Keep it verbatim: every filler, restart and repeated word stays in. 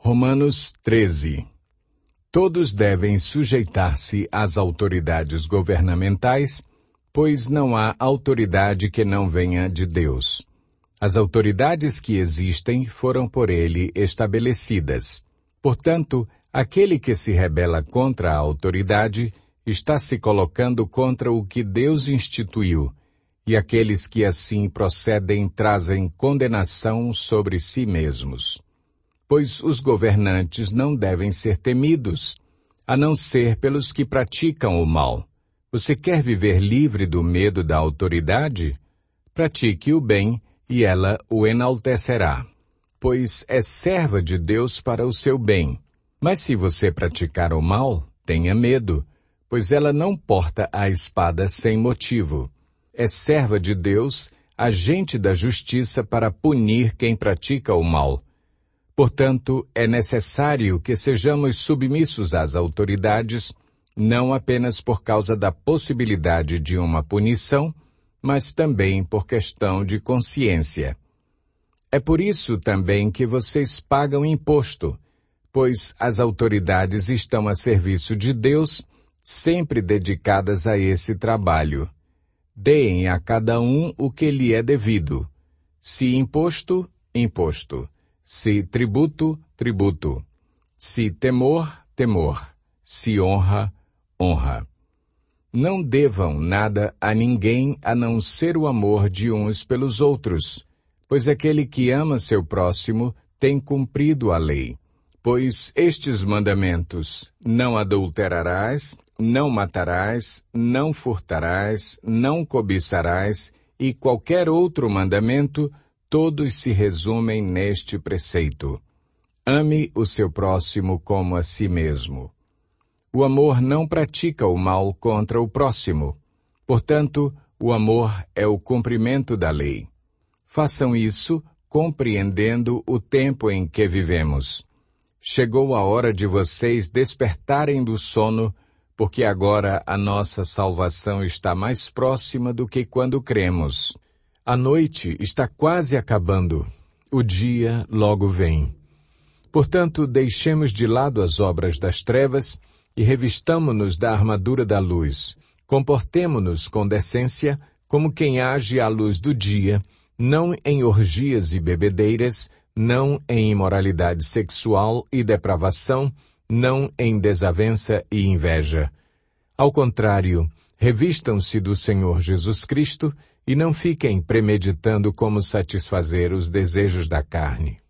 Romanos treze. Todos devem sujeitar-se às autoridades governamentais, pois não há autoridade que não venha de Deus. As autoridades que existem foram por ele estabelecidas. Portanto, aquele que se rebela contra a autoridade está se colocando contra o que Deus instituiu, e aqueles que assim procedem trazem condenação sobre si mesmos. Pois os governantes não devem ser temidos, a não ser pelos que praticam o mal. Você quer viver livre do medo da autoridade? Pratique o bem, e ela o enaltecerá, pois é serva de Deus para o seu bem. Mas se você praticar o mal, tenha medo, pois ela não porta a espada sem motivo. É serva de Deus, agente da justiça para punir quem pratica o mal. Portanto, é necessário que sejamos submissos às autoridades, não apenas por causa da possibilidade de uma punição, mas também por questão de consciência. É por isso também que vocês pagam imposto, pois as autoridades estão a serviço de Deus, sempre dedicadas a esse trabalho. Deem a cada um o que lhe é devido. Se imposto, imposto. Se tributo, tributo. Se temor, temor. Se honra, honra. Não devam nada a ninguém a não ser o amor de uns pelos outros, pois aquele que ama seu próximo tem cumprido a lei. Pois estes mandamentos, não adulterarás, não matarás, não furtarás, não cobiçarás, e qualquer outro mandamento, todos se resumem neste preceito. Ame o seu próximo como a si mesmo. O amor não pratica o mal contra o próximo. Portanto, o amor é o cumprimento da lei. Façam isso compreendendo o tempo em que vivemos. Chegou a hora de vocês despertarem do sono, porque agora a nossa salvação está mais próxima do que quando cremos. A noite está quase acabando. O dia logo vem. Portanto, deixemos de lado as obras das trevas e revistamo-nos da armadura da luz. Comportemo-nos com decência, como quem age à luz do dia, não em orgias e bebedeiras, não em imoralidade sexual e depravação, não em desavença e inveja. Ao contrário, revistam-se do Senhor Jesus Cristo e não fiquem premeditando como satisfazer os desejos da carne.